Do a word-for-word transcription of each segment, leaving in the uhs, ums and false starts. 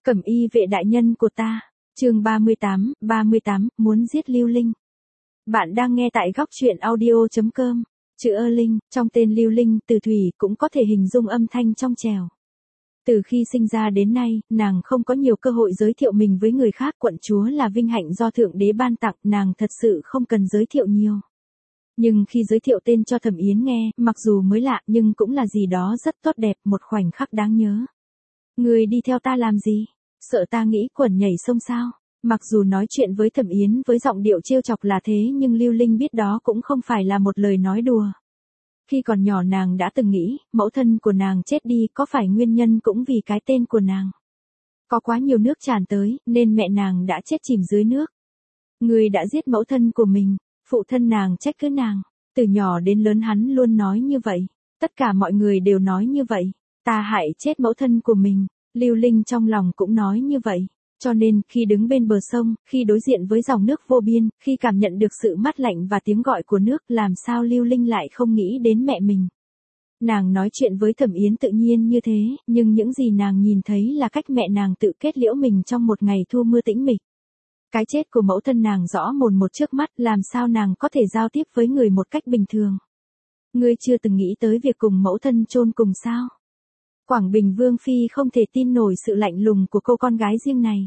Cẩm y vệ đại nhân của ta. Chương ba mươi tám, ba mươi tám, muốn giết Lưu Linh. Bạn đang nghe tại góc truyện audio chấm com. Chữ ơ Linh, trong tên Lưu Linh, Từ Thủy cũng có thể hình dung âm thanh trong trẻo. Từ khi sinh ra đến nay, nàng không có nhiều cơ hội giới thiệu mình với người khác, quận chúa là vinh hạnh do Thượng Đế ban tặng, nàng thật sự không cần giới thiệu nhiều. Nhưng khi giới thiệu tên cho Thẩm Yến nghe, mặc dù mới lạ nhưng cũng là gì đó rất tốt đẹp, một khoảnh khắc đáng nhớ. Người đi theo ta làm gì? Sợ ta nghĩ quẩn nhảy sông sao? Mặc dù nói chuyện với Thẩm Yến với giọng điệu trêu chọc là thế nhưng Lưu Linh biết đó cũng không phải là một lời nói đùa. Khi còn nhỏ nàng đã từng nghĩ, mẫu thân của nàng chết đi có phải nguyên nhân cũng vì cái tên của nàng. Có quá nhiều nước tràn tới, nên mẹ nàng đã chết chìm dưới nước. Người đã giết mẫu thân của mình, phụ thân nàng trách cứ nàng. Từ nhỏ đến lớn hắn luôn nói như vậy. Tất cả mọi người đều nói như vậy. Ta hại chết mẫu thân của mình. Lưu Linh trong lòng cũng nói như vậy. Cho nên, khi đứng bên bờ sông, khi đối diện với dòng nước vô biên, khi cảm nhận được sự mát lạnh và tiếng gọi của nước, làm sao Lưu Linh lại không nghĩ đến mẹ mình. Nàng nói chuyện với Thẩm Yến tự nhiên như thế, nhưng những gì nàng nhìn thấy là cách mẹ nàng tự kết liễu mình trong một ngày thu mưa tĩnh mịch. Cái chết của mẫu thân nàng rõ mồn một trước mắt, làm sao nàng có thể giao tiếp với người một cách bình thường. Ngươi chưa từng nghĩ tới việc cùng mẫu thân chôn cùng sao? Quảng Bình Vương Phi không thể tin nổi sự lạnh lùng của cô con gái riêng này.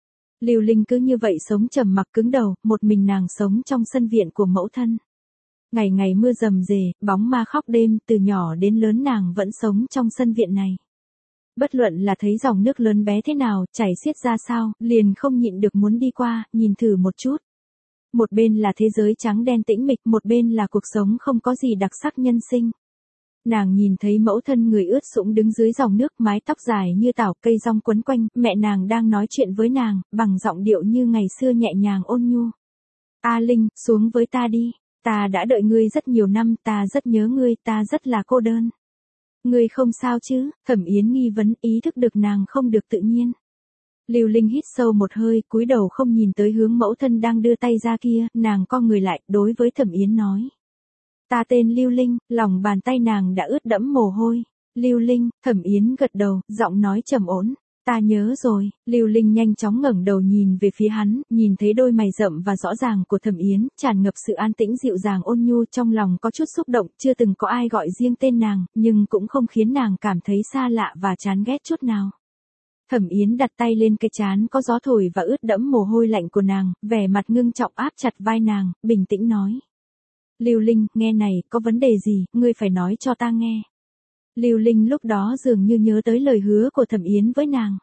Lưu Linh cứ như vậy sống trầm mặc cứng đầu, một mình nàng sống trong sân viện của mẫu thân. Ngày ngày mưa rầm rề, bóng ma khóc đêm, từ nhỏ đến lớn nàng vẫn sống trong sân viện này. Bất luận là thấy dòng nước lớn bé thế nào, chảy xiết ra sao, liền không nhịn được muốn đi qua, nhìn thử một chút. Một bên là thế giới trắng đen tĩnh mịch, một bên là cuộc sống không có gì đặc sắc nhân sinh. Nàng nhìn thấy mẫu thân người ướt sũng đứng dưới dòng nước, mái tóc dài như tảo, cây rong quấn quanh, mẹ nàng đang nói chuyện với nàng, bằng giọng điệu như ngày xưa nhẹ nhàng ôn nhu. A Linh, xuống với ta đi, ta đã đợi ngươi rất nhiều năm, ta rất nhớ ngươi, ta rất là cô đơn. Ngươi không sao chứ? Thẩm Yến nghi vấn, ý thức được nàng không được tự nhiên. Lưu Linh hít sâu một hơi, cúi đầu không nhìn tới hướng mẫu thân đang đưa tay ra kia, nàng co người lại, đối với Thẩm Yến nói. Ta tên Lưu Linh, lòng bàn tay nàng đã ướt đẫm mồ hôi. Lưu Linh, Thẩm Yến gật đầu, giọng nói trầm ổn. Ta nhớ rồi. Lưu Linh nhanh chóng ngẩng đầu nhìn về phía hắn, nhìn thấy đôi mày rậm và rõ ràng của Thẩm Yến, tràn ngập sự an tĩnh dịu dàng ôn nhu, trong lòng có chút xúc động, chưa từng có ai gọi riêng tên nàng, nhưng cũng không khiến nàng cảm thấy xa lạ và chán ghét chút nào. Thẩm Yến đặt tay lên cái trán có gió thổi và ướt đẫm mồ hôi lạnh của nàng, vẻ mặt ngưng trọng áp chặt vai nàng, bình tĩnh nói. Lưu Linh, nghe này, có vấn đề gì, ngươi phải nói cho ta nghe. Lưu Linh lúc đó dường như nhớ tới lời hứa của Thẩm Yến với nàng.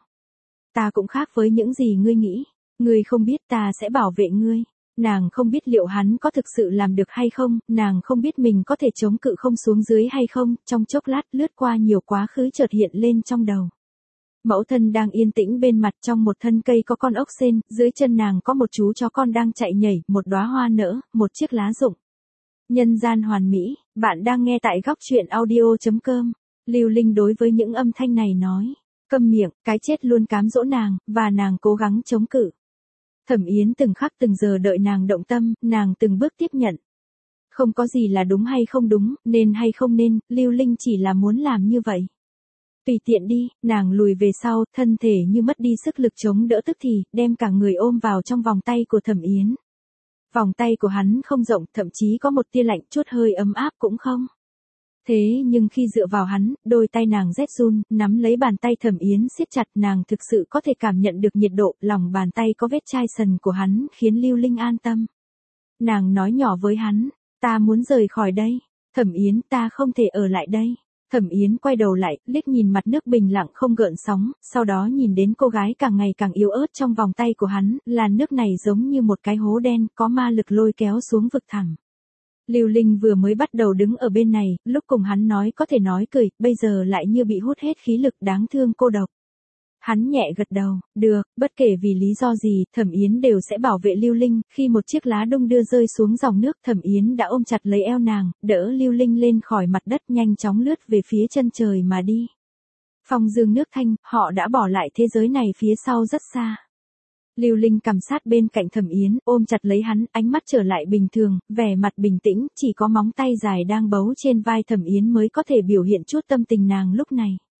Ta cũng khác với những gì ngươi nghĩ. Ngươi không biết ta sẽ bảo vệ ngươi. Nàng không biết liệu hắn có thực sự làm được hay không, nàng không biết mình có thể chống cự không xuống dưới hay không, trong chốc lát lướt qua nhiều quá khứ chợt hiện lên trong đầu. Mẫu thân đang yên tĩnh bên mặt trong một thân cây có con ốc sên, dưới chân nàng có một chú chó con đang chạy nhảy, một đóa hoa nở, một chiếc lá rụng. Nhân gian hoàn mỹ, bạn đang nghe tại góc truyện audio chấm com. Lưu Linh đối với những âm thanh này nói, câm miệng, cái chết luôn cám dỗ nàng, và nàng cố gắng chống cự. Thẩm Yến từng khắc từng giờ đợi nàng động tâm, nàng từng bước tiếp nhận. Không có gì là đúng hay không đúng, nên hay không nên, Lưu Linh chỉ là muốn làm như vậy. Tùy tiện đi, nàng lùi về sau, thân thể như mất đi sức lực chống đỡ tức thì, đem cả người ôm vào trong vòng tay của Thẩm Yến. Vòng tay của hắn không rộng, thậm chí có một tia lạnh, chút hơi ấm áp cũng không. Thế nhưng khi dựa vào hắn, đôi tay nàng rét run, nắm lấy bàn tay Thẩm Yến siết chặt, nàng thực sự có thể cảm nhận được nhiệt độ, lòng bàn tay có vết chai sần của hắn, khiến Lưu Linh an tâm. Nàng nói nhỏ với hắn, ta muốn rời khỏi đây. Thẩm Yến, ta không thể ở lại đây. Thẩm Yến quay đầu lại, liếc nhìn mặt nước bình lặng không gợn sóng, sau đó nhìn đến cô gái càng ngày càng yếu ớt trong vòng tay của hắn, làn nước này giống như một cái hố đen, có ma lực lôi kéo xuống vực thẳm. Lưu Linh vừa mới bắt đầu đứng ở bên này, lúc cùng hắn nói có thể nói cười, bây giờ lại như bị hút hết khí lực, đáng thương cô độc. Hắn nhẹ gật đầu, được, bất kể vì lý do gì, Thẩm Yến đều sẽ bảo vệ Lưu Linh. Khi một chiếc lá đung đưa rơi xuống dòng nước, Thẩm Yến đã ôm chặt lấy eo nàng, đỡ Lưu Linh lên khỏi mặt đất, nhanh chóng lướt về phía chân trời mà đi. Phong dương nước thanh, họ đã bỏ lại thế giới này phía sau rất xa. Lưu Linh cầm sát bên cạnh Thẩm Yến, ôm chặt lấy hắn, ánh mắt trở lại bình thường, vẻ mặt bình tĩnh, chỉ có móng tay dài đang bấu trên vai Thẩm Yến mới có thể biểu hiện chút tâm tình nàng lúc này.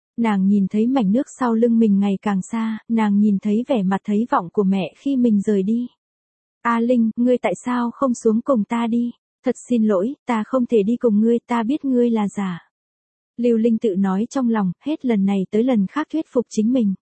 Nàng nhìn thấy mảnh nước sau lưng mình ngày càng xa, nàng nhìn thấy vẻ mặt thấy vọng của mẹ khi mình rời đi. A Linh, ngươi tại sao không xuống cùng ta đi? Thật xin lỗi, ta không thể đi cùng ngươi, ta biết ngươi là giả. Lưu Linh tự nói trong lòng, hết lần này tới lần khác thuyết phục chính mình.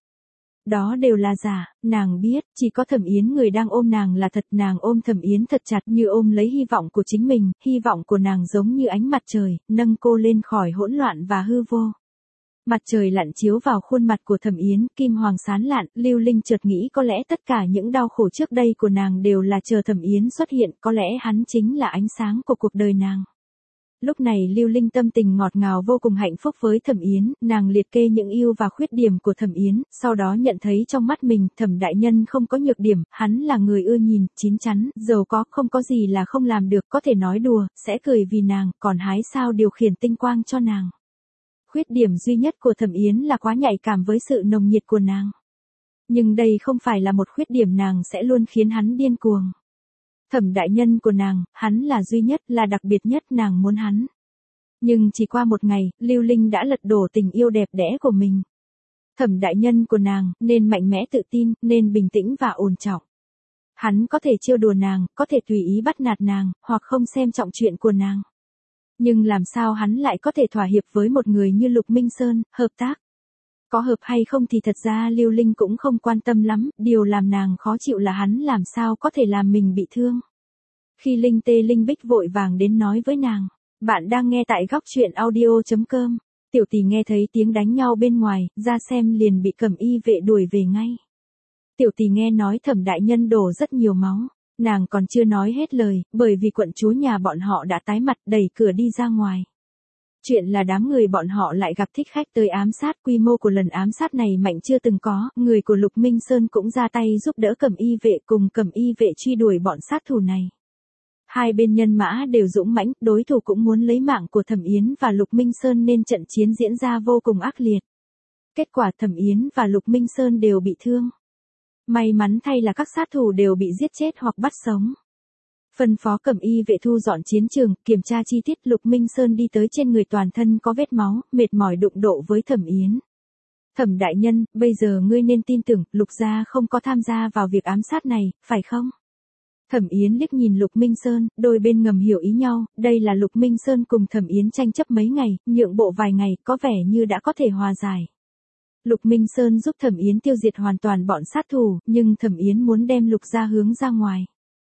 Đó đều là giả, nàng biết, chỉ có Thẩm Yến người đang ôm nàng là thật, nàng ôm Thẩm Yến thật chặt như ôm lấy hy vọng của chính mình, hy vọng của nàng giống như ánh mặt trời, nâng cô lên khỏi hỗn loạn và hư vô. Mặt trời lặn chiếu vào khuôn mặt của Thẩm Yến, kim hoàng sáng lạn, Lưu Linh chợt nghĩ có lẽ tất cả những đau khổ trước đây của nàng đều là chờ Thẩm Yến xuất hiện, có lẽ hắn chính là ánh sáng của cuộc đời nàng. Lúc này Lưu Linh tâm tình ngọt ngào vô cùng hạnh phúc với Thẩm Yến, nàng liệt kê những ưu và khuyết điểm của Thẩm Yến, sau đó nhận thấy trong mắt mình, Thẩm đại nhân không có nhược điểm, hắn là người ưa nhìn, chín chắn, giàu có, không có gì là không làm được, có thể nói đùa, sẽ cười vì nàng, còn hái sao điều khiển tinh quang cho nàng. Khuyết điểm duy nhất của Thẩm Yến là quá nhạy cảm với sự nồng nhiệt của nàng. Nhưng đây không phải là một khuyết điểm nàng sẽ luôn khiến hắn điên cuồng. Thẩm đại nhân của nàng, hắn là duy nhất, là đặc biệt nhất, nàng muốn hắn. Nhưng chỉ qua một ngày, Lưu Linh đã lật đổ tình yêu đẹp đẽ của mình. Thẩm đại nhân của nàng, nên mạnh mẽ tự tin, nên bình tĩnh và ổn trọng. Hắn có thể trêu đùa nàng, có thể tùy ý bắt nạt nàng, hoặc không xem trọng chuyện của nàng. Nhưng làm sao hắn lại có thể thỏa hiệp với một người như Lục Minh Sơn, hợp tác? Có hợp hay không thì thật ra Lưu Linh cũng không quan tâm lắm, điều làm nàng khó chịu là hắn làm sao có thể làm mình bị thương. Khi Linh Tê Linh Bích vội vàng đến nói với nàng, bạn đang nghe tại góc truyện audio chấm com, tiểu tỷ nghe thấy tiếng đánh nhau bên ngoài, ra xem liền bị Cẩm Y vệ đuổi về ngay. Tiểu tỷ nghe nói Thẩm đại nhân đổ rất nhiều máu. Nàng còn chưa nói hết lời, bởi vì quận chúa nhà bọn họ đã tái mặt đẩy cửa đi ra ngoài. Chuyện là đám người bọn họ lại gặp thích khách tới ám sát, quy mô của lần ám sát này mạnh chưa từng có, người của Lục Minh Sơn cũng ra tay giúp đỡ Cẩm Y vệ cùng Cẩm Y vệ truy đuổi bọn sát thủ này. Hai bên nhân mã đều dũng mãnh, đối thủ cũng muốn lấy mạng của Thẩm Yến và Lục Minh Sơn nên trận chiến diễn ra vô cùng ác liệt. Kết quả Thẩm Yến và Lục Minh Sơn đều bị thương. May mắn thay là các sát thủ đều bị giết chết hoặc bắt sống. Phân phó Cẩm Y vệ thu dọn chiến trường, kiểm tra chi tiết, Lục Minh Sơn đi tới trên người toàn thân có vết máu, mệt mỏi đụng độ với Thẩm Yến. Thẩm đại nhân, bây giờ ngươi nên tin tưởng, Lục gia không có tham gia vào việc ám sát này, phải không? Thẩm Yến liếc nhìn Lục Minh Sơn, đôi bên ngầm hiểu ý nhau, đây là Lục Minh Sơn cùng Thẩm Yến tranh chấp mấy ngày, nhượng bộ vài ngày, có vẻ như đã có thể hòa giải. Lục Minh Sơn giúp Thẩm Yến tiêu diệt hoàn toàn bọn sát thủ, nhưng Thẩm Yến muốn đem Lục gia hướng ra ngoài.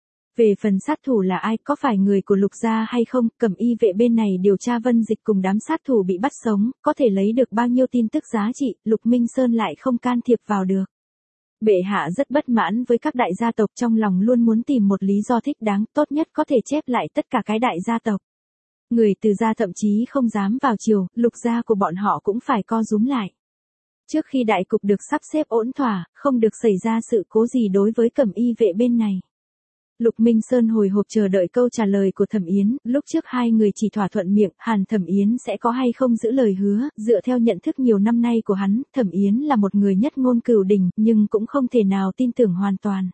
Về phần sát thủ là ai, có phải người của Lục gia hay không, Cẩm Y vệ bên này điều tra Vân Dịch cùng đám sát thủ bị bắt sống, có thể lấy được bao nhiêu tin tức giá trị, Lục Minh Sơn lại không can thiệp vào được. Bệ hạ rất bất mãn với các đại gia tộc, trong lòng luôn muốn tìm một lý do thích đáng, tốt nhất có thể chép lại tất cả cái đại gia tộc. Người từ gia thậm chí không dám vào triều, Lục gia của bọn họ cũng phải co rúm lại. Trước khi đại cục được sắp xếp ổn thỏa, không được xảy ra sự cố gì đối với Cẩm Y vệ bên này. Lục Minh Sơn hồi hộp chờ đợi câu trả lời của Thẩm Yến, lúc trước hai người chỉ thỏa thuận miệng, Hàn Thẩm Yến sẽ có hay không giữ lời hứa, dựa theo nhận thức nhiều năm nay của hắn, Thẩm Yến là một người nhất ngôn cửu đỉnh, nhưng cũng không thể nào tin tưởng hoàn toàn.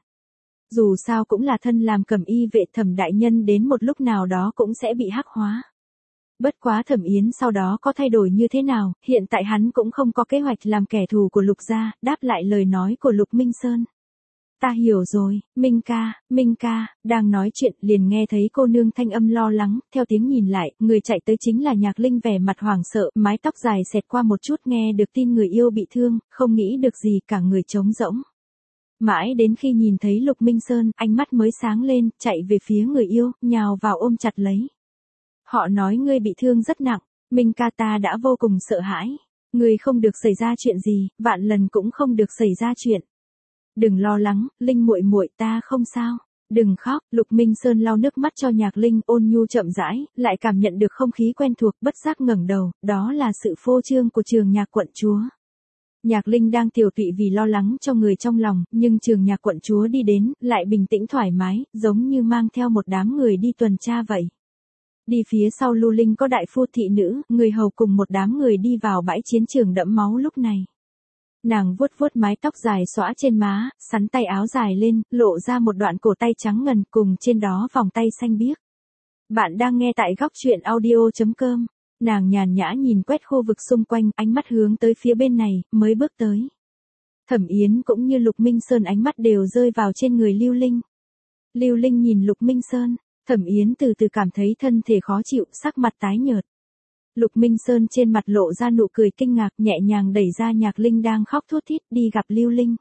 Dù sao cũng là thân làm Cẩm Y vệ, Thẩm đại nhân đến một lúc nào đó cũng sẽ bị hắc hóa. Bất quá Thẩm Yến sau đó có thay đổi như thế nào, hiện tại hắn cũng không có kế hoạch làm kẻ thù của Lục gia, đáp lại lời nói của Lục Minh Sơn. Ta hiểu rồi, Minh ca, Minh ca, đang nói chuyện liền nghe thấy cô nương thanh âm lo lắng, theo tiếng nhìn lại, người chạy tới chính là Nhạc Linh vẻ mặt hoảng sợ, mái tóc dài xẹt qua một chút, nghe được tin người yêu bị thương, không nghĩ được gì, cả người trống rỗng. Mãi đến khi nhìn thấy Lục Minh Sơn, ánh mắt mới sáng lên, chạy về phía người yêu, nhào vào ôm chặt lấy. Họ nói ngươi bị thương rất nặng, Minh ca, ta đã vô cùng sợ hãi. Ngươi không được xảy ra chuyện gì, vạn lần cũng không được xảy ra chuyện. Đừng lo lắng, Linh muội muội, ta không sao. Đừng khóc, Lục Minh Sơn lau nước mắt cho Nhạc Linh, ôn nhu chậm rãi, lại cảm nhận được không khí quen thuộc, bất giác ngẩng đầu, đó là sự phô trương của Trường Nhạc quận chúa. Nhạc Linh đang tiều tụy vì lo lắng cho người trong lòng, nhưng Trường Nhạc quận chúa đi đến, lại bình tĩnh thoải mái, giống như mang theo một đám người đi tuần tra vậy. Đi phía sau Lưu Linh có đại phu thị nữ, người hầu cùng một đám người đi vào bãi chiến trường đẫm máu lúc này. Nàng vuốt vuốt mái tóc dài xõa trên má, sắn tay áo dài lên, lộ ra một đoạn cổ tay trắng ngần cùng trên đó vòng tay xanh biếc. Bạn đang nghe tại góc truyện audio chấm com. Nàng nhàn nhã nhìn quét khu vực xung quanh, ánh mắt hướng tới phía bên này, mới bước tới. Thẩm Yến cũng như Lục Minh Sơn ánh mắt đều rơi vào trên người Lưu Linh. Lưu Linh nhìn Lục Minh Sơn, Thẩm Yến từ từ cảm thấy thân thể khó chịu, sắc mặt tái nhợt. Lục Minh Sơn trên mặt lộ ra nụ cười kinh ngạc, nhẹ nhàng đẩy ra Nhạc Linh đang khóc thút thít đi gặp Lưu Linh.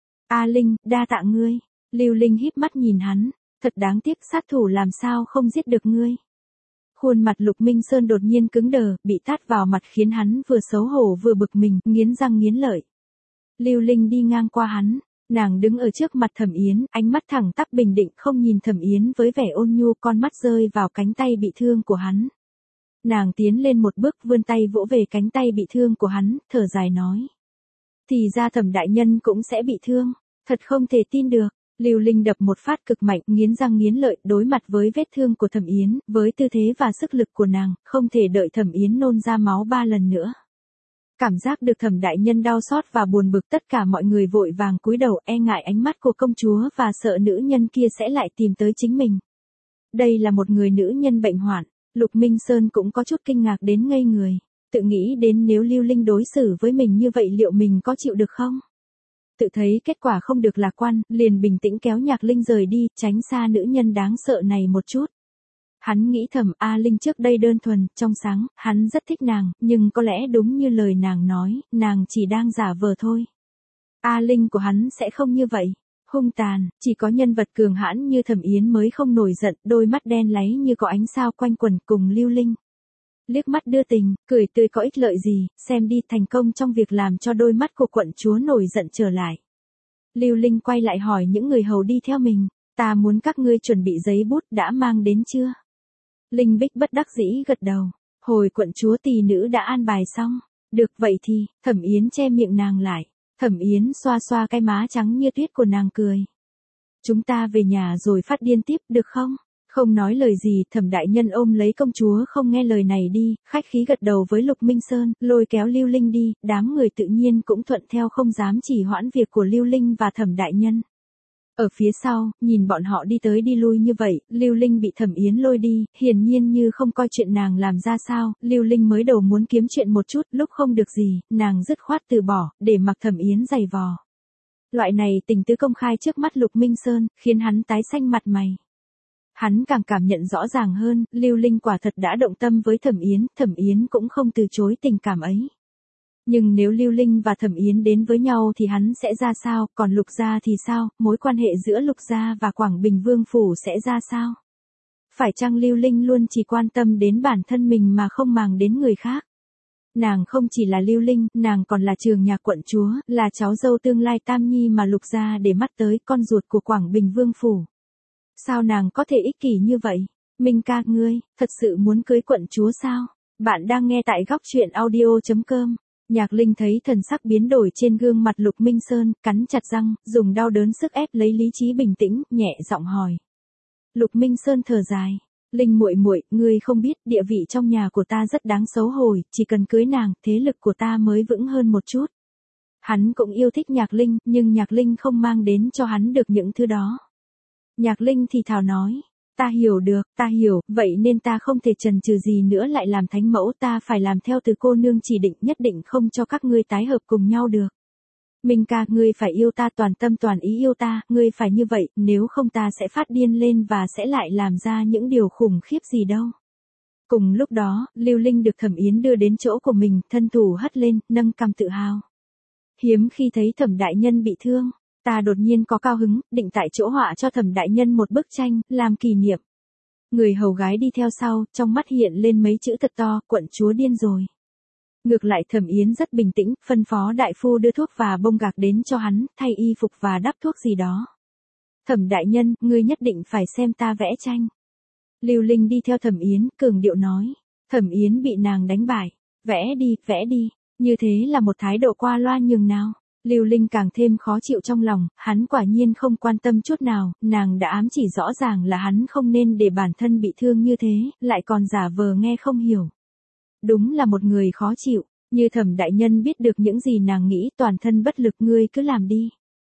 A Linh, đa tạ ngươi. Lưu Linh híp mắt nhìn hắn, thật đáng tiếc, sát thủ làm sao không giết được ngươi. Khuôn mặt Lục Minh Sơn đột nhiên cứng đờ, bị tát vào mặt khiến hắn vừa xấu hổ vừa bực mình, nghiến răng nghiến lợi. Lưu Linh đi ngang qua hắn, nàng đứng ở trước mặt Thẩm Yến, ánh mắt thẳng tắp bình định không nhìn Thẩm Yến với vẻ ôn nhu, con mắt rơi vào cánh tay bị thương của hắn. Nàng tiến lên một bước vươn tay vỗ về cánh tay bị thương của hắn, thở dài nói. Thì ra Thẩm đại nhân cũng sẽ bị thương, thật không thể tin được. Lưu Linh đập một phát cực mạnh, nghiến răng nghiến lợi, đối mặt với vết thương của Thẩm Yến, với tư thế và sức lực của nàng, không thể đợi Thẩm Yến nôn ra máu ba lần nữa. Cảm giác được Thẩm đại nhân đau xót và buồn bực, tất cả mọi người vội vàng cúi đầu, e ngại ánh mắt của công chúa và sợ nữ nhân kia sẽ lại tìm tới chính mình. Đây là một người nữ nhân bệnh hoạn, Lục Minh Sơn cũng có chút kinh ngạc đến ngây người, tự nghĩ đến nếu Lưu Linh đối xử với mình như vậy liệu mình có chịu được không? Tự thấy kết quả không được lạc quan, liền bình tĩnh kéo Nhạc Linh rời đi, tránh xa nữ nhân đáng sợ này một chút. Hắn nghĩ thầm A Linh trước đây đơn thuần, trong sáng, hắn rất thích nàng, nhưng có lẽ đúng như lời nàng nói, nàng chỉ đang giả vờ thôi. A Linh của hắn sẽ không như vậy, hung tàn, chỉ có nhân vật cường hãn như Thẩm Yến mới không nổi giận, đôi mắt đen láy như có ánh sao quanh quẩn cùng Lưu Linh. Liếc mắt đưa tình, cười tươi có ích lợi gì, xem đi, thành công trong việc làm cho đôi mắt của quận chúa nổi giận trở lại. Lưu Linh quay lại hỏi những người hầu đi theo mình, ta muốn các ngươi chuẩn bị giấy bút, đã mang đến chưa? Linh Bích bất đắc dĩ gật đầu, hồi quận chúa tỷ nữ đã an bài xong, được vậy thì, Thẩm Yến che miệng nàng lại, Thẩm Yến xoa xoa cái má trắng như tuyết của nàng cười. Chúng ta về nhà rồi phát điên tiếp, được không? Không nói lời gì, Thẩm đại nhân ôm lấy công chúa không nghe lời này đi, khách khí gật đầu với Lục Minh Sơn, lôi kéo Lưu Linh đi, đám người tự nhiên cũng thuận theo không dám chỉ hoãn việc của Lưu Linh và Thẩm đại nhân. Ở phía sau, nhìn bọn họ đi tới đi lui như vậy, Lưu Linh bị Thẩm Yến lôi đi, hiển nhiên như không coi chuyện nàng làm ra sao, Lưu Linh mới đầu muốn kiếm chuyện một chút, lúc không được gì, nàng dứt khoát từ bỏ, để mặc Thẩm Yến giày vò. Loại này tình tứ công khai trước mắt Lục Minh Sơn, khiến hắn tái xanh mặt mày. Hắn càng cảm nhận rõ ràng hơn, Lưu Linh quả thật đã động tâm với Thẩm Yến, Thẩm Yến cũng không từ chối tình cảm ấy. Nhưng nếu Lưu Linh và Thẩm Yến đến với nhau thì hắn sẽ ra sao, còn Lục gia thì sao, mối quan hệ giữa Lục gia và Quảng Bình Vương Phủ sẽ ra sao? Phải chăng Lưu Linh luôn chỉ quan tâm đến bản thân mình mà không màng đến người khác? Nàng không chỉ là Lưu Linh, nàng còn là Trường Nhạc quận chúa, là cháu dâu tương lai Tam Nhi mà Lục gia để mắt tới, con ruột của Quảng Bình Vương Phủ. Sao nàng có thể ích kỷ như vậy? Minh ca, ngươi, thật sự muốn cưới quận chúa sao? Bạn đang nghe tại góc truyện audio chấm com. Nhạc Linh thấy thần sắc biến đổi trên gương mặt Lục Minh Sơn, cắn chặt răng, dùng đau đớn sức ép lấy lý trí bình tĩnh, nhẹ giọng hỏi. Lục Minh Sơn thở dài, Linh muội muội, ngươi không biết, địa vị trong nhà của ta rất đáng xấu hổ, chỉ cần cưới nàng, thế lực của ta mới vững hơn một chút. Hắn cũng yêu thích Nhạc Linh, nhưng Nhạc Linh không mang đến cho hắn được những thứ đó. Nhạc Linh thì thào nói, ta hiểu được, ta hiểu, vậy nên ta không thể chần chừ gì nữa lại làm thánh mẫu, ta phải làm theo từ cô nương chỉ định, nhất định không cho các ngươi tái hợp cùng nhau được. Minh ca, ngươi phải yêu ta, toàn tâm toàn ý yêu ta, ngươi phải như vậy, nếu không ta sẽ phát điên lên và sẽ lại làm ra những điều khủng khiếp gì đâu. Cùng lúc đó, Lưu Linh được Thẩm Yến đưa đến chỗ của mình, thân thủ hất lên, nâng cằm tự hào. Hiếm khi thấy Thẩm đại nhân bị thương. Ta đột nhiên có cao hứng, định tại chỗ họa cho Thẩm đại nhân một bức tranh, làm kỷ niệm. Người hầu gái đi theo sau, trong mắt hiện lên mấy chữ thật to, quận chúa điên rồi. Ngược lại Thẩm Yến rất bình tĩnh, phân phó đại phu đưa thuốc và bông gạc đến cho hắn, thay y phục và đắp thuốc gì đó. Thẩm đại nhân, ngươi nhất định phải xem ta vẽ tranh. Lưu Linh đi theo Thẩm Yến, cường điệu nói. Thẩm Yến bị nàng đánh bại. Vẽ đi, vẽ đi. Như thế là một thái độ qua loa nhường nào. Lưu Linh càng thêm khó chịu trong lòng, hắn quả nhiên không quan tâm chút nào, nàng đã ám chỉ rõ ràng là hắn không nên để bản thân bị thương như thế, lại còn giả vờ nghe không hiểu. Đúng là một người khó chịu, như Thẩm đại nhân biết được những gì nàng nghĩ, toàn thân bất lực, ngươi cứ làm đi.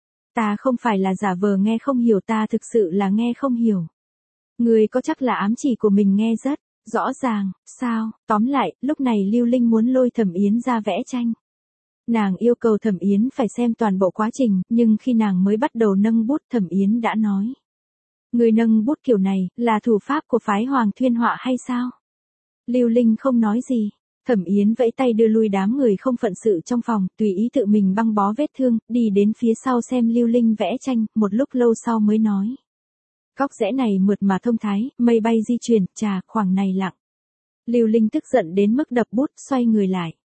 Ta không phải là giả vờ nghe không hiểu, ta thực sự là nghe không hiểu. Ngươi có chắc là ám chỉ của mình nghe rất Rõ ràng, sao, tóm lại, lúc này Lưu Linh muốn lôi Thẩm Yến ra vẽ tranh. Nàng yêu cầu Thẩm Yến phải xem toàn bộ quá trình, nhưng khi nàng mới bắt đầu nâng bút Thẩm Yến đã nói. Người nâng bút kiểu này, là thủ pháp của phái Hoàng Thuyên họa hay sao? Lưu Linh không nói gì. Thẩm Yến vẫy tay đưa lui đám người không phận sự trong phòng, tùy ý tự mình băng bó vết thương, đi đến phía sau xem Lưu Linh vẽ tranh, một lúc lâu sau mới nói. Góc rẽ này mượt mà thông thái, mây bay di chuyển, trà, khoảng này lặng. Lưu Linh tức giận đến mức đập bút, xoay người lại.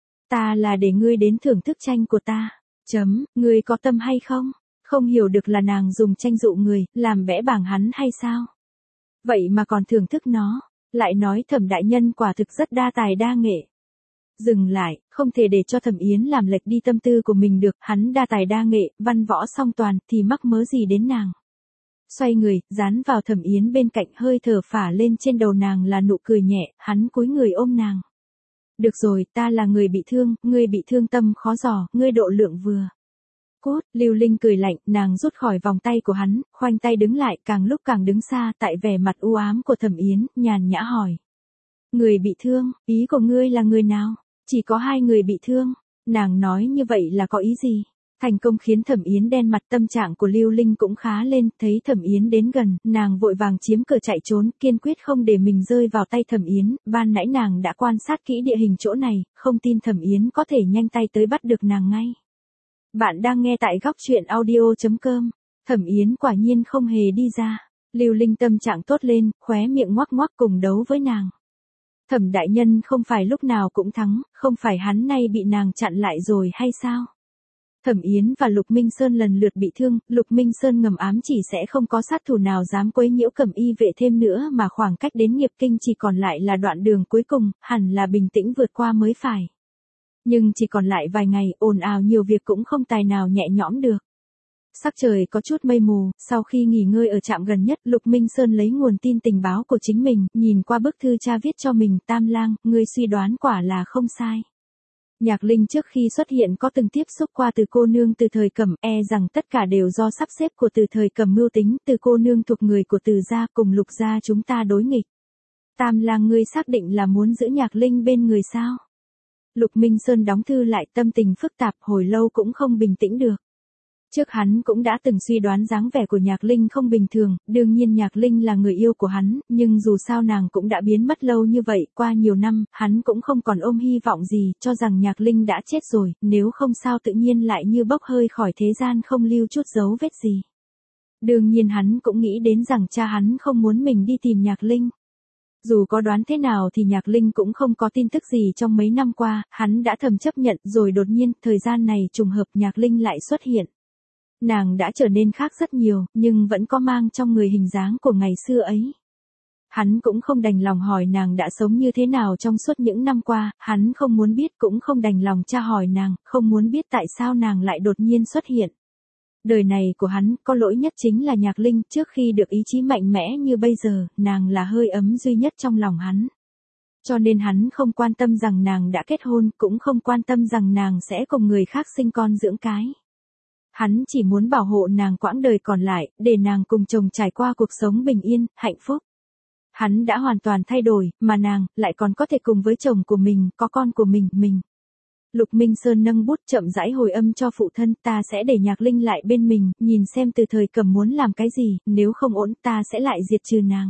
Ta là để ngươi đến thưởng thức tranh của ta. Chấm, ngươi có tâm hay không? Không hiểu được là nàng dùng tranh dụ người, làm vẽ bảng hắn hay sao? Vậy mà còn thưởng thức nó, lại nói Thẩm đại nhân quả thực rất đa tài đa nghệ. Dừng lại, không thể để cho Thẩm Yến làm lệch đi tâm tư của mình được, hắn đa tài đa nghệ, văn võ song toàn, thì mắc mớ gì đến nàng. Xoay người, dán vào Thẩm Yến bên cạnh, hơi thở phả lên trên đầu nàng là nụ cười nhẹ, hắn cúi người ôm nàng. Được rồi, ta là người bị thương, ngươi bị thương tâm khó dò, ngươi độ lượng vừa. Cốt, Lưu Linh cười lạnh, nàng rút khỏi vòng tay của hắn, khoanh tay đứng lại, càng lúc càng đứng xa, tại vẻ mặt u ám của Thẩm Yến, nhàn nhã hỏi. Người bị thương, ý của ngươi là người nào? Chỉ có hai người bị thương. Nàng nói như vậy là có ý gì? Thành công khiến Thẩm Yến đen mặt, tâm trạng của Lưu Linh cũng khá lên, thấy Thẩm Yến đến gần, nàng vội vàng chiếm cửa chạy trốn, kiên quyết không để mình rơi vào tay Thẩm Yến, ban nãy nàng đã quan sát kỹ địa hình chỗ này, không tin Thẩm Yến có thể nhanh tay tới bắt được nàng ngay. Bạn đang nghe tại góc truyện audio chấm com. Thẩm Yến quả nhiên không hề đi ra. Lưu Linh tâm trạng tốt lên, khóe miệng ngoắc ngoắc cùng đấu với nàng. Thẩm đại nhân không phải lúc nào cũng thắng, không phải hắn nay bị nàng chặn lại rồi hay sao? Thẩm Yến và Lục Minh Sơn lần lượt bị thương, Lục Minh Sơn ngầm ám chỉ sẽ không có sát thủ nào dám quấy nhiễu Cẩm Y vệ thêm nữa, mà khoảng cách đến Nghiệp Kinh chỉ còn lại là đoạn đường cuối cùng, hẳn là bình tĩnh vượt qua mới phải. Nhưng chỉ còn lại vài ngày, ồn ào nhiều việc cũng không tài nào nhẹ nhõm được. Sắc trời có chút mây mù, sau khi nghỉ ngơi ở trạm gần nhất, Lục Minh Sơn lấy nguồn tin tình báo của chính mình, nhìn qua bức thư cha viết cho mình, Tam Lang, ngươi suy đoán quả là không sai. Nhạc Linh trước khi xuất hiện có từng tiếp xúc qua Từ cô nương Từ thời Cẩm, e rằng tất cả đều do sắp xếp của Từ thời Cẩm mưu tính, Từ cô nương thuộc người của Từ gia, cùng Lục gia chúng ta đối nghịch. Tam Lang, ngươi xác định là muốn giữ Nhạc Linh bên người sao? Lục Minh Sơn đóng thư lại, tâm tình phức tạp, hồi lâu cũng không bình tĩnh được. Trước hắn cũng đã từng suy đoán dáng vẻ của Nhạc Linh không bình thường, đương nhiên Nhạc Linh là người yêu của hắn, nhưng dù sao nàng cũng đã biến mất lâu như vậy, qua nhiều năm, hắn cũng không còn ôm hy vọng gì, cho rằng Nhạc Linh đã chết rồi, nếu không sao tự nhiên lại như bốc hơi khỏi thế gian không lưu chút dấu vết gì. Đương nhiên hắn cũng nghĩ đến rằng cha hắn không muốn mình đi tìm Nhạc Linh. Dù có đoán thế nào thì Nhạc Linh cũng không có tin tức gì trong mấy năm qua, hắn đã thầm chấp nhận, rồi đột nhiên, thời gian này trùng hợp Nhạc Linh lại xuất hiện. Nàng đã trở nên khác rất nhiều, nhưng vẫn có mang trong người hình dáng của ngày xưa ấy. Hắn cũng không đành lòng hỏi nàng đã sống như thế nào trong suốt những năm qua, hắn không muốn biết, cũng không đành lòng tra hỏi nàng, không muốn biết tại sao nàng lại đột nhiên xuất hiện. Đời này của hắn, có lỗi nhất chính là Nhạc Linh, trước khi được ý chí mạnh mẽ như bây giờ, nàng là hơi ấm duy nhất trong lòng hắn. Cho nên hắn không quan tâm rằng nàng đã kết hôn, cũng không quan tâm rằng nàng sẽ cùng người khác sinh con dưỡng cái. Hắn chỉ muốn bảo hộ nàng quãng đời còn lại, để nàng cùng chồng trải qua cuộc sống bình yên, hạnh phúc. Hắn đã hoàn toàn thay đổi, mà nàng, lại còn có thể cùng với chồng của mình, có con của mình, mình. Lục Minh Sơn nâng bút chậm rãi hồi âm cho phụ thân, ta sẽ để Nhạc Linh lại bên mình, nhìn xem Từ thời Cẩm muốn làm cái gì, nếu không ổn ta sẽ lại diệt trừ nàng.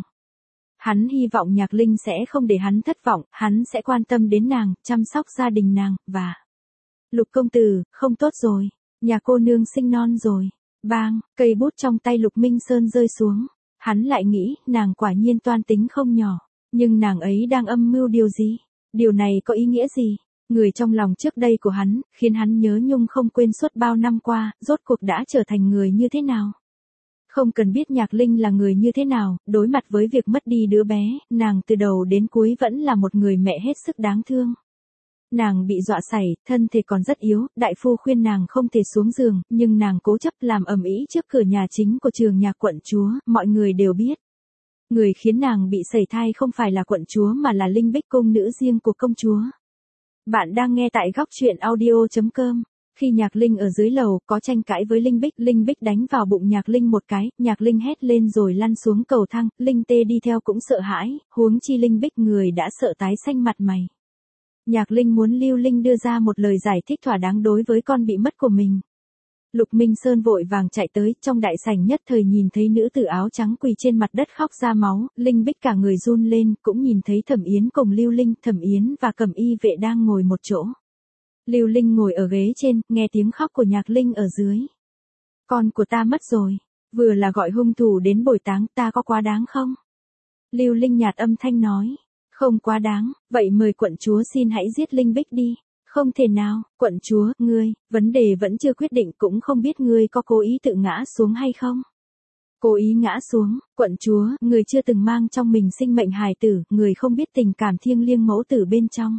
Hắn hy vọng Nhạc Linh sẽ không để hắn thất vọng, hắn sẽ quan tâm đến nàng, chăm sóc gia đình nàng, và... Lục công tử, không tốt rồi, nhà cô nương sinh non rồi. Bang, cây bút trong tay Lục Minh Sơn rơi xuống. Hắn lại nghĩ, nàng quả nhiên toan tính không nhỏ. Nhưng nàng ấy đang âm mưu điều gì? Điều này có ý nghĩa gì? Người trong lòng trước đây của hắn, khiến hắn nhớ nhung không quên suốt bao năm qua, rốt cuộc đã trở thành người như thế nào? Không cần biết Nhạc Linh là người như thế nào, đối mặt với việc mất đi đứa bé, nàng từ đầu đến cuối vẫn là một người mẹ hết sức đáng thương. Nàng bị dọa sảy, thân thể còn rất yếu, đại phu khuyên nàng không thể xuống giường, nhưng nàng cố chấp làm ầm ĩ trước cửa nhà chính của trường nhà quận chúa, mọi người đều biết. Người khiến nàng bị sẩy thai không phải là quận chúa mà là Linh Bích cung nữ riêng của công chúa. Bạn đang nghe tại góc truyện audio chấm com. Khi Nhạc Linh ở dưới lầu, có tranh cãi với Linh Bích, Linh Bích đánh vào bụng Nhạc Linh một cái, Nhạc Linh hét lên rồi lăn xuống cầu thang, Linh Tê đi theo cũng sợ hãi, huống chi Linh Bích người đã sợ tái xanh mặt mày. Nhạc Linh muốn Lưu Linh đưa ra một lời giải thích thỏa đáng đối với con bị mất của mình. Lục Minh Sơn vội vàng chạy tới, trong đại sảnh nhất thời nhìn thấy nữ tử áo trắng quỳ trên mặt đất khóc ra máu, Linh Bích cả người run lên, cũng nhìn thấy Thẩm Yến cùng Lưu Linh, Thẩm Yến và Cẩm Y vệ đang ngồi một chỗ. Lưu Linh ngồi ở ghế trên, nghe tiếng khóc của Nhạc Linh ở dưới. Con của ta mất rồi, vừa là gọi hung thủ đến bồi táng, ta có quá đáng không? Lưu Linh nhạt âm thanh nói, không quá đáng, vậy mời quận chúa xin hãy giết Linh Bích đi. Không thể nào, quận chúa, ngươi, vấn đề vẫn chưa quyết định, cũng không biết ngươi có cố ý tự ngã xuống hay không. Cố ý ngã xuống, quận chúa, người chưa từng mang trong mình sinh mệnh hài tử, người không biết tình cảm thiêng liêng mẫu tử bên trong.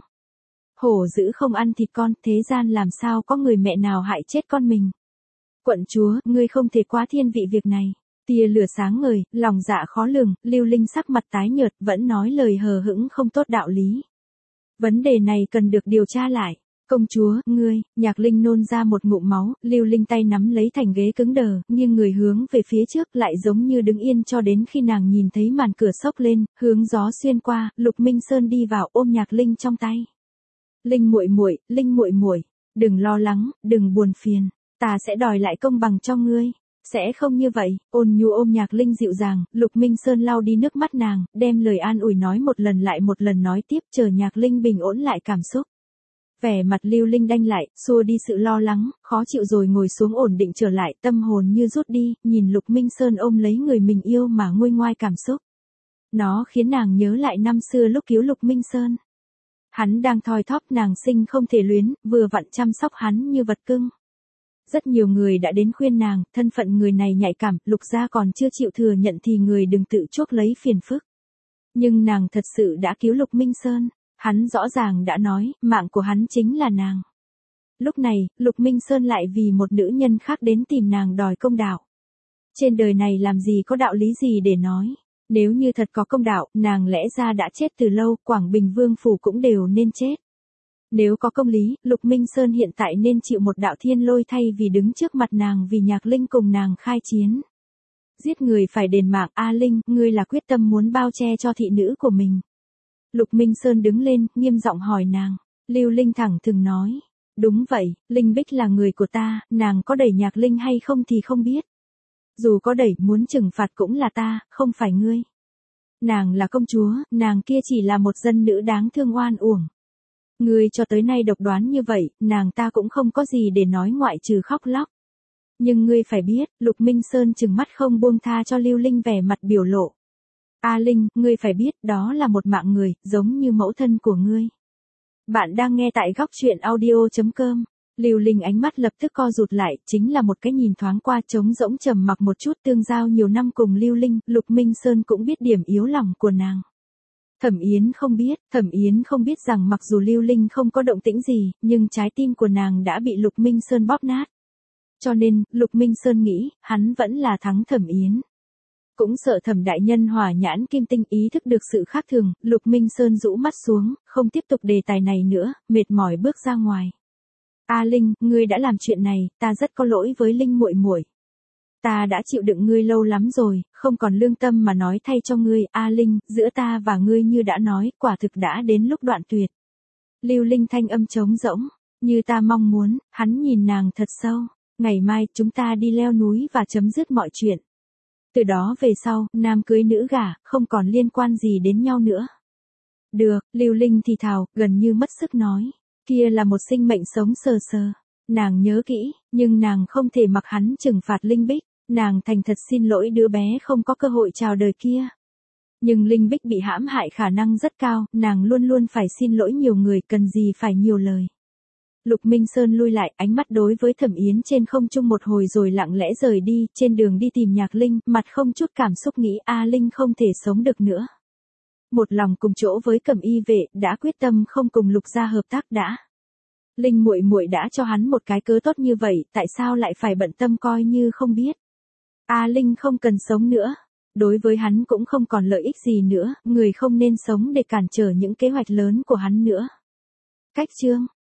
Hổ dữ không ăn thịt con, thế gian làm sao có người mẹ nào hại chết con mình. Quận chúa, ngươi không thể quá thiên vị việc này. Tia lửa sáng ngời, lòng dạ khó lường, Lưu Linh sắc mặt tái nhợt, vẫn nói lời hờ hững không tốt đạo lý. Vấn đề này cần được điều tra lại. Công chúa, ngươi, Nhạc Linh nôn ra một ngụm máu, Lưu Linh tay nắm lấy thành ghế cứng đờ, nhưng người hướng về phía trước lại giống như đứng yên cho đến khi nàng nhìn thấy màn cửa xốc lên, hướng gió xuyên qua, Lục Minh Sơn đi vào ôm Nhạc Linh trong tay. Linh muội muội, Linh muội muội, đừng lo lắng, đừng buồn phiền, ta sẽ đòi lại công bằng cho ngươi. Sẽ không như vậy, ôn nhu ôm Nhạc Linh dịu dàng, Lục Minh Sơn lau đi nước mắt nàng, đem lời an ủi nói một lần lại một lần nói tiếp chờ Nhạc Linh bình ổn lại cảm xúc. Vẻ mặt Lưu Linh đanh lại, xua đi sự lo lắng, khó chịu rồi ngồi xuống ổn định trở lại, tâm hồn như rút đi, nhìn Lục Minh Sơn ôm lấy người mình yêu mà nguôi ngoai cảm xúc. Nó khiến nàng nhớ lại năm xưa lúc cứu Lục Minh Sơn. Hắn đang thoi thóp nàng sinh không thể luyến, vừa vặn chăm sóc hắn như vật cưng. Rất nhiều người đã đến khuyên nàng, thân phận người này nhạy cảm, Lục gia còn chưa chịu thừa nhận thì người đừng tự chuốc lấy phiền phức. Nhưng nàng thật sự đã cứu Lục Minh Sơn. Hắn rõ ràng đã nói, mạng của hắn chính là nàng. Lúc này, Lục Minh Sơn lại vì một nữ nhân khác đến tìm nàng đòi công đạo. Trên đời này làm gì có đạo lý gì để nói. Nếu như thật có công đạo, nàng lẽ ra đã chết từ lâu, Quảng Bình Vương Phủ cũng đều nên chết. Nếu có công lý, Lục Minh Sơn hiện tại nên chịu một đạo thiên lôi thay vì đứng trước mặt nàng vì Nhạc Linh cùng nàng khai chiến. Giết người phải đền mạng, A Linh, ngươi là quyết tâm muốn bao che cho thị nữ của mình. Lục Minh Sơn đứng lên, nghiêm giọng hỏi nàng. Lưu Linh thẳng thừng nói. Đúng vậy, Linh Bích là người của ta, nàng có đẩy Nhạc Linh hay không thì không biết. Dù có đẩy, muốn trừng phạt cũng là ta, không phải ngươi. Nàng là công chúa, nàng kia chỉ là một dân nữ đáng thương oan uổng. Ngươi cho tới nay độc đoán như vậy, nàng ta cũng không có gì để nói ngoại trừ khóc lóc. Nhưng ngươi phải biết, Lục Minh Sơn trừng mắt không buông tha cho Lưu Linh vẻ mặt biểu lộ. A Linh, ngươi phải biết, đó là một mạng người, giống như mẫu thân của ngươi. Bạn đang nghe tại góc truyện audio chấm com. Lưu Linh ánh mắt lập tức co rụt lại, chính là một cái nhìn thoáng qua trống rỗng trầm mặc một chút tương giao nhiều năm cùng Lưu Linh, Lục Minh Sơn cũng biết điểm yếu lòng của nàng. Thẩm Yến không biết, Thẩm Yến không biết rằng mặc dù Lưu Linh không có động tĩnh gì, nhưng trái tim của nàng đã bị Lục Minh Sơn bóp nát. Cho nên, Lục Minh Sơn nghĩ, hắn vẫn là thắng Thẩm Yến. Cũng sợ Thẩm đại nhân hỏa nhãn kim tinh ý thức được sự khác thường, Lục Minh Sơn rũ mắt xuống, không tiếp tục đề tài này nữa, mệt mỏi bước ra ngoài. A Linh, ngươi đã làm chuyện này, ta rất có lỗi với Linh muội muội. Ta đã chịu đựng ngươi lâu lắm rồi, không còn lương tâm mà nói thay cho ngươi, A Linh, giữa ta và ngươi như đã nói, quả thực đã đến lúc đoạn tuyệt. Lưu Linh thanh âm trống rỗng, như ta mong muốn, hắn nhìn nàng thật sâu, ngày mai chúng ta đi leo núi và chấm dứt mọi chuyện. Từ đó về sau, nam cưới nữ gả, không còn liên quan gì đến nhau nữa. Được, Lưu Linh thì thào, gần như mất sức nói. Kia là một sinh mệnh sống sờ sờ. Nàng nhớ kỹ, nhưng nàng không thể mặc hắn trừng phạt Linh Bích. Nàng thành thật xin lỗi đứa bé không có cơ hội chào đời kia. Nhưng Linh Bích bị hãm hại khả năng rất cao, nàng luôn luôn phải xin lỗi nhiều người, cần gì phải nhiều lời. Lục Minh Sơn lui lại, ánh mắt đối với Thẩm Yến trên không trung một hồi rồi lặng lẽ rời đi, trên đường đi tìm Nhạc Linh, mặt không chút cảm xúc nghĩ A Linh không thể sống được nữa. Một lòng cùng chỗ với Cẩm Y vệ, đã quyết tâm không cùng Lục gia hợp tác đã. Linh muội muội đã cho hắn một cái cớ tốt như vậy, tại sao lại phải bận tâm coi như không biết. A Linh không cần sống nữa. Đối với hắn cũng không còn lợi ích gì nữa, người không nên sống để cản trở những kế hoạch lớn của hắn nữa. Cách chương